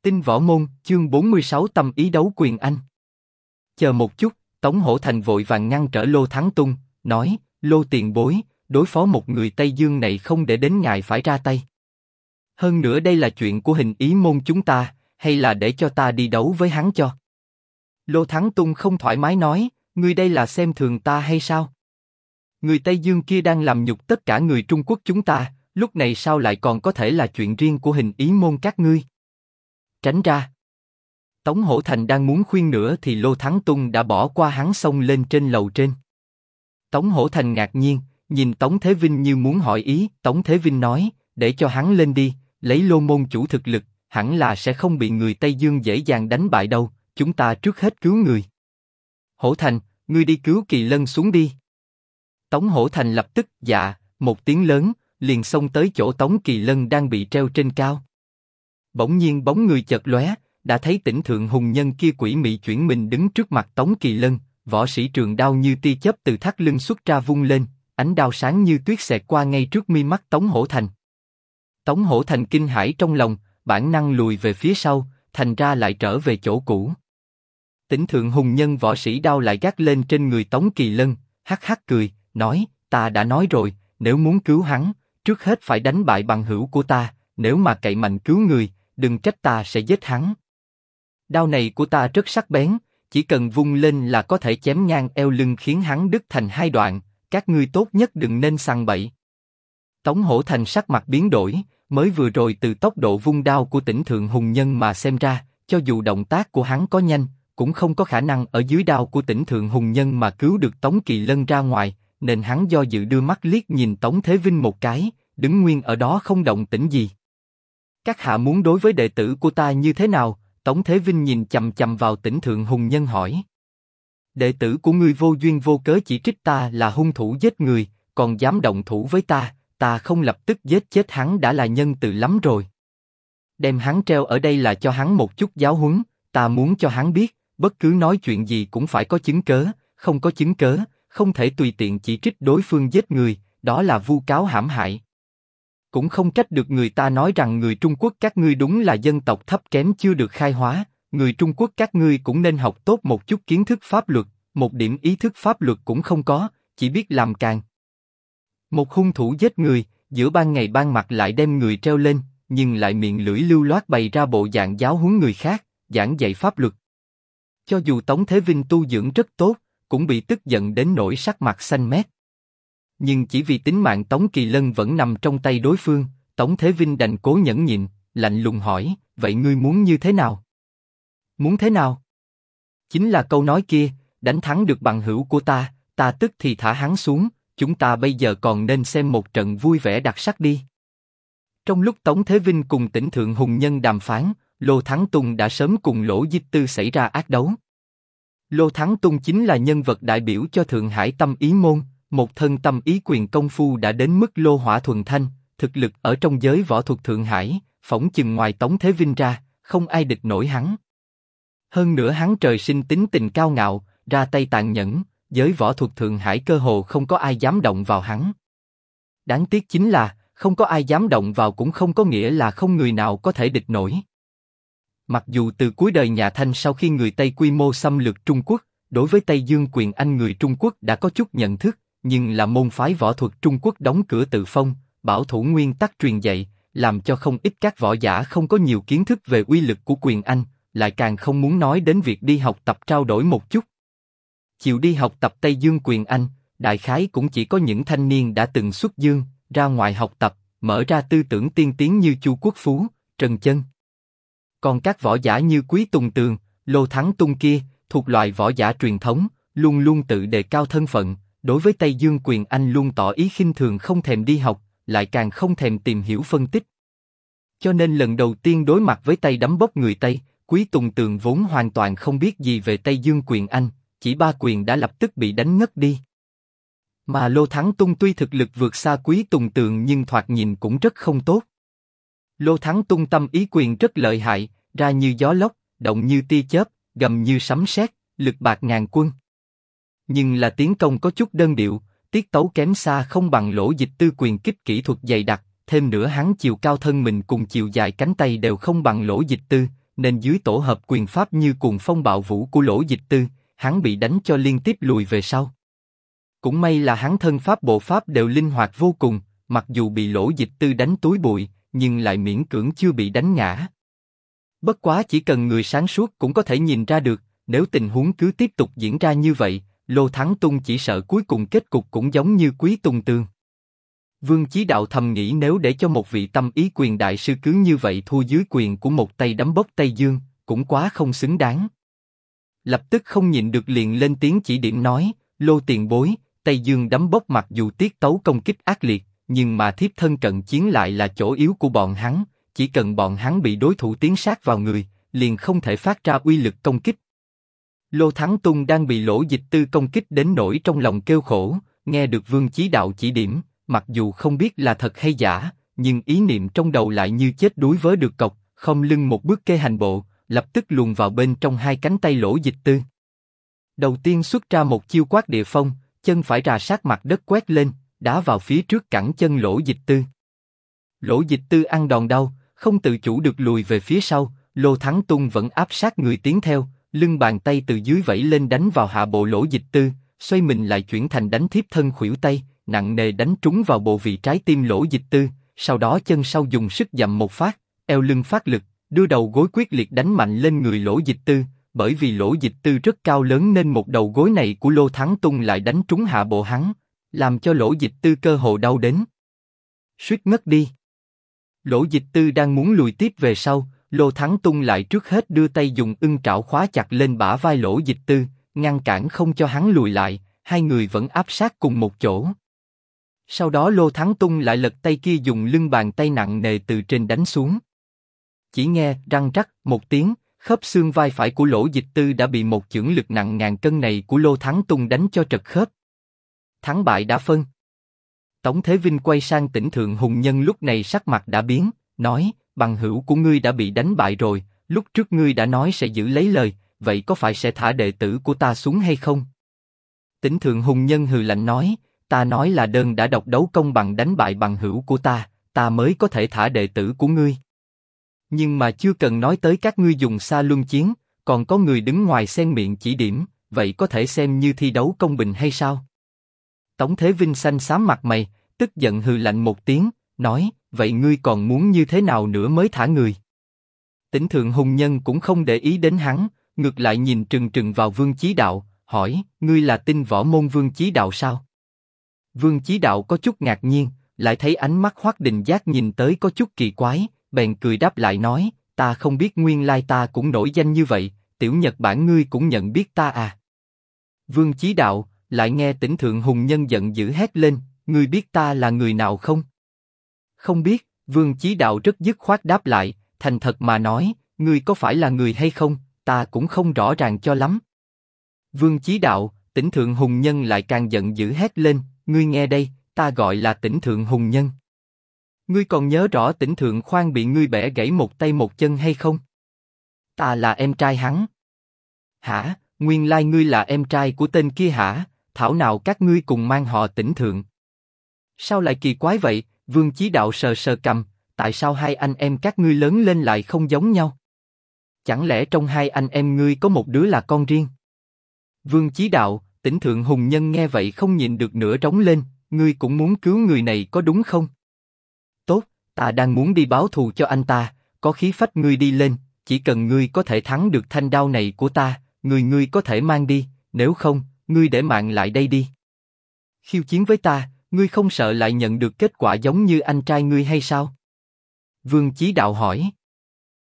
Tinh Võ Môn, chương 46 tâm ý đấu quyền Anh. Chờ một chút, Tống Hổ Thành vội vàng ngăn trở Lô Thắng Tung, nói, Lô tiền bối, đối phó một người Tây Dương này không để đến ngài phải ra tay. Hơn nữa đây là chuyện của Hình Ý Môn chúng ta, hay là để cho ta đi đấu với hắn cho? Lô Thắng Tung không thoải mái nói, ngươi đây là xem thường ta hay sao? Người Tây Dương kia đang làm nhục tất cả người Trung Quốc chúng ta, lúc này sao lại còn có thể là chuyện riêng của Hình Ý Môn các ngươi? Tránh ra. Tống Hổ Thành đang muốn khuyên nữa thì Lô Thắng Tung đã bỏ qua hắn xông lên trên lầu trên. Tống Hổ Thành ngạc nhiên, nhìn Tống Thế Vinh như muốn hỏi ý. Tống Thế Vinh nói, để cho hắn lên đi, lấy Lô môn chủ thực lực, hẳn là sẽ không bị người Tây Dương dễ dàng đánh bại đâu. Chúng ta trước hết cứu người. Hổ Thành, ngươi đi cứu Kỳ Lân xuống đi. Tống Hổ Thành lập tức dạ, một tiếng lớn, liền xông tới chỗ Tống Kỳ Lân đang bị treo trên cao. Bỗng nhiên bóng người chợt lóe, đã thấy Tỉnh Thượng Hùng Nhân kia quỷ mị chuyển mình đứng trước mặt Tống Kỳ Lân, võ sĩ trường đao như tia chớp từ thắt lưng xuất ra vung lên, ánh đao sáng như tuyết xẹt qua ngay trước mi mắt Tống Hổ Thành. Tống Hổ Thành kinh hãi trong lòng, bản năng lùi về phía sau, thành ra lại trở về chỗ cũ. Tỉnh Thượng Hùng Nhân võ sĩ đao lại gác lên trên người Tống Kỳ Lân, hắc hắc cười, nói, ta đã nói rồi, nếu muốn cứu hắn, trước hết phải đánh bại bằng hữu của ta, nếu mà cậy mạnh cứu người, đừng trách ta sẽ giết hắn. Đao này của ta rất sắc bén, chỉ cần vung lên là có thể chém ngang eo lưng khiến hắn đứt thành hai đoạn, các ngươi tốt nhất đừng nên sằng bậy. Tống Hổ Thành sắc mặt biến đổi, mới vừa rồi từ tốc độ vung đao của Tỉnh Thượng Hùng Nhân mà xem ra, cho dù động tác của hắn có nhanh, cũng không có khả năng ở dưới đao của Tỉnh Thượng Hùng Nhân mà cứu được Tống Kỳ Lân ra ngoài, nên hắn do dự đưa mắt liếc nhìn Tống Thế Vinh một cái, đứng nguyên ở đó không động tĩnh gì. Các hạ muốn đối với đệ tử của ta như thế nào? Tống Thế Vinh nhìn chằm chằm vào Tỉnh Thượng Hùng Nhân hỏi. Đệ tử của ngươi vô duyên vô cớ chỉ trích ta là hung thủ giết người, còn dám động thủ với ta, ta không lập tức giết chết hắn đã là nhân từ lắm rồi. Đem hắn treo ở đây là cho hắn một chút giáo huấn, ta muốn cho hắn biết, bất cứ nói chuyện gì cũng phải có chứng cớ, không có chứng cớ, không thể tùy tiện chỉ trích đối phương giết người, đó là vu cáo hãm hại. Cũng không trách được người ta nói rằng người Trung Quốc các ngươi đúng là dân tộc thấp kém chưa được khai hóa, người Trung Quốc các ngươi cũng nên học tốt một chút kiến thức pháp luật, một điểm ý thức pháp luật cũng không có, chỉ biết làm càng. Một hung thủ giết người, giữa ban ngày ban mặt lại đem người treo lên, nhưng lại miệng lưỡi lưu loát bày ra bộ dạng giáo huấn người khác, giảng dạy pháp luật. Cho dù Tống Thế Vinh tu dưỡng rất tốt, cũng bị tức giận đến nỗi sắc mặt xanh mét. Nhưng chỉ vì tính mạng Tống Kỳ Lân vẫn nằm trong tay đối phương, Tống Thế Vinh đành cố nhẫn nhịn, lạnh lùng hỏi, vậy ngươi muốn như thế nào? Muốn thế nào? Chính là câu nói kia, đánh thắng được bằng hữu của ta, ta tức thì thả hắn xuống, chúng ta bây giờ còn nên xem một trận vui vẻ đặc sắc đi. Trong lúc Tống Thế Vinh cùng Tỉnh Thượng Hùng Nhân đàm phán, Lô Thắng Tung đã sớm cùng Lỗ Dịch Tư xảy ra ác đấu. Lô Thắng Tung chính là nhân vật đại biểu cho Thượng Hải Tâm Ý Môn, một thân tâm ý quyền công phu đã đến mức lô hỏa thuần thanh, thực lực ở trong giới võ thuật Thượng Hải, phỏng chừng ngoài Tống Thế Vinh ra, không ai địch nổi hắn. Hơn nữa hắn trời sinh tính tình cao ngạo, ra tay tàn nhẫn, giới võ thuật Thượng Hải cơ hồ không có ai dám động vào hắn. Đáng tiếc chính là, không có ai dám động vào cũng không có nghĩa là không người nào có thể địch nổi. Mặc dù từ cuối đời nhà Thanh sau khi người Tây quy mô xâm lược Trung Quốc, đối với Tây Dương quyền Anh người Trung Quốc đã có chút nhận thức, nhưng là môn phái võ thuật Trung Quốc đóng cửa tự phong, bảo thủ nguyên tắc truyền dạy, làm cho không ít các võ giả không có nhiều kiến thức về uy lực của quyền Anh, lại càng không muốn nói đến việc đi học tập trao đổi một chút. Chịu đi học tập Tây Dương quyền Anh, đại khái cũng chỉ có những thanh niên đã từng xuất dương, ra ngoài học tập, mở ra tư tưởng tiên tiến như Chu Quốc Phú, Trần Chân. Còn các võ giả như Quý Tùng Tường, Lô Thắng Tung kia, thuộc loại võ giả truyền thống, luôn luôn tự đề cao thân phận, đối với Tây Dương quyền Anh luôn tỏ ý khinh thường không thèm đi học, lại càng không thèm tìm hiểu phân tích. Cho nên lần đầu tiên đối mặt với tay đấm bốc người Tây, Quý Tùng Tường vốn hoàn toàn không biết gì về Tây Dương quyền Anh, chỉ ba quyền đã lập tức bị đánh ngất đi. Mà Lô Thắng Tung tuy thực lực vượt xa Quý Tùng Tường nhưng thoạt nhìn cũng rất không tốt. Lô Thắng Tung tâm ý quyền rất lợi hại, ra như gió lốc, động như tia chớp, gầm như sấm sét, lực bạc ngàn quân. Nhưng là tiến công có chút đơn điệu, tiết tấu kém xa không bằng Lỗ Dịch Tư quyền kích kỹ thuật dày đặc, thêm nữa hắn chiều cao thân mình cùng chiều dài cánh tay đều không bằng Lỗ Dịch Tư, nên dưới tổ hợp quyền pháp như cuồng phong bạo vũ của Lỗ Dịch Tư, hắn bị đánh cho liên tiếp lùi về sau. Cũng may là hắn thân pháp bộ pháp đều linh hoạt vô cùng, mặc dù bị Lỗ Dịch Tư đánh túi bụi, nhưng lại miễn cưỡng chưa bị đánh ngã. Bất quá chỉ cần người sáng suốt cũng có thể nhìn ra được, nếu tình huống cứ tiếp tục diễn ra như vậy, Lô Thắng Tung chỉ sợ cuối cùng kết cục cũng giống như Quý Tùng Tương. Vương Chí Đạo thầm nghĩ nếu để cho một vị tâm ý quyền đại sư cứ như vậy thua dưới quyền của một tay đấm bốc Tây Dương, cũng quá không xứng đáng. Lập tức không nhịn được liền lên tiếng chỉ điểm nói, Lô tiền bối, Tây Dương đấm bốc mặc dù tiết tấu công kích ác liệt, nhưng mà thiếp thân cận chiến lại là chỗ yếu của bọn hắn, chỉ cần bọn hắn bị đối thủ tiến sát vào người, liền không thể phát ra uy lực công kích. Lô Thắng Tung đang bị Lỗ Dịch Tư công kích đến nỗi trong lòng kêu khổ, nghe được Vương Chí Đạo chỉ điểm, mặc dù không biết là thật hay giả, nhưng ý niệm trong đầu lại như chết đuối với được cọc, không lưng một bước kê hành bộ, lập tức luồn vào bên trong hai cánh tay Lỗ Dịch Tư. Đầu tiên xuất ra một chiêu quát địa phong, chân phải rà sát mặt đất quét lên, đá vào phía trước cẳng chân Lỗ Dịch Tư. Lỗ Dịch Tư ăn đòn đau, không tự chủ được lùi về phía sau, Lô Thắng Tung vẫn áp sát người tiến theo, lưng bàn tay từ dưới vẫy lên đánh vào hạ bộ Lỗ Dịch Tư, xoay mình lại chuyển thành đánh thiếp thân khuỷu tay, nặng nề đánh trúng vào bộ vị trái tim Lỗ Dịch Tư, sau đó chân sau dùng sức dậm một phát, eo lưng phát lực, đưa đầu gối quyết liệt đánh mạnh lên người Lỗ Dịch Tư, bởi vì Lỗ Dịch Tư rất cao lớn nên một đầu gối này của Lô Thắng Tung lại đánh trúng hạ bộ hắn, làm cho Lỗ Dịch Tư cơ hồ đau đến suýt ngất đi. Lỗ Dịch Tư đang muốn lùi tiếp về sau, Lô Thắng Tung lại trước hết đưa tay dùng ưng trảo khóa chặt lên bả vai Lỗ Dịch Tư, ngăn cản không cho hắn lùi lại, hai người vẫn áp sát cùng một chỗ. Sau đó Lô Thắng Tung lại lật tay kia dùng lưng bàn tay nặng nề từ trên đánh xuống. Chỉ nghe răng rắc một tiếng, khớp xương vai phải của Lỗ Dịch Tư đã bị một chưởng lực nặng ngàn cân này của Lô Thắng Tung đánh cho trật khớp. Thắng bại đã phân. Tống Thế Vinh quay sang Tỉnh Thượng Hùng Nhân lúc này sắc mặt đã biến, nói, bằng hữu của ngươi đã bị đánh bại rồi, lúc trước ngươi đã nói sẽ giữ lấy lời, vậy có phải sẽ thả đệ tử của ta xuống hay không? Tỉnh Thượng Hùng Nhân hừ lạnh nói, ta nói là đơn đã độc đấu công bằng đánh bại bằng hữu của ta mới có thể thả đệ tử của ngươi. Nhưng mà chưa cần nói tới các ngươi dùng xa luân chiến, còn có người đứng ngoài xen miệng chỉ điểm, vậy có thể xem như thi đấu công bình hay sao? Tống Thế Vinh xanh xám mặt mày, tức giận hừ lạnh một tiếng, nói, vậy ngươi còn muốn như thế nào nữa mới thả người? Tỉnh Thượng Hùng Nhân cũng không để ý đến hắn, ngược lại nhìn trừng trừng vào Vương Chí Đạo, hỏi, ngươi là tin võ môn Vương Chí Đạo sao? Vương Chí Đạo có chút ngạc nhiên, lại thấy ánh mắt Hoắc Đình Giác nhìn tới có chút kỳ quái, bèn cười đáp lại nói, ta không biết nguyên lai ta cũng nổi danh như vậy, Tiểu Nhật Bản ngươi cũng nhận biết ta à? Vương Chí Đạo, lại nghe Tỉnh Thượng Hùng Nhân giận dữ hét lên, ngươi biết ta là người nào không? Không biết, Vương Chí Đạo rất dứt khoát đáp lại, thành thật mà nói, ngươi có phải là người hay không, ta cũng không rõ ràng cho lắm. Vương Chí Đạo, Tỉnh Thượng Hùng Nhân lại càng giận dữ hét lên, ngươi nghe đây, ta gọi là Tỉnh Thượng Hùng Nhân. Ngươi còn nhớ rõ Tỉnh Thượng Khoan bị ngươi bẻ gãy một tay một chân hay không? Ta là em trai hắn. Hả, nguyên lai ngươi là em trai của tên kia hả? Thảo nào các ngươi cùng mang họ Tỉnh Thượng. Sao lại kỳ quái vậy? Vương Chí Đạo sờ sờ cằm, tại sao hai anh em các ngươi lớn lên lại không giống nhau? Chẳng lẽ trong hai anh em ngươi có một đứa là con riêng? Vương Chí Đạo, Tỉnh Thượng Hùng Nhân nghe vậy không nhịn được nữa trống lên, ngươi cũng muốn cứu người này có đúng không? Tốt, ta đang muốn đi báo thù cho anh ta, có khí phách ngươi đi lên, chỉ cần ngươi có thể thắng được thanh đao này của ta, ngươi có thể mang đi, nếu không, ngươi để mạng lại đây đi. Khiêu chiến với ta, ngươi không sợ lại nhận được kết quả giống như anh trai ngươi hay sao? Vương Chí Đạo hỏi.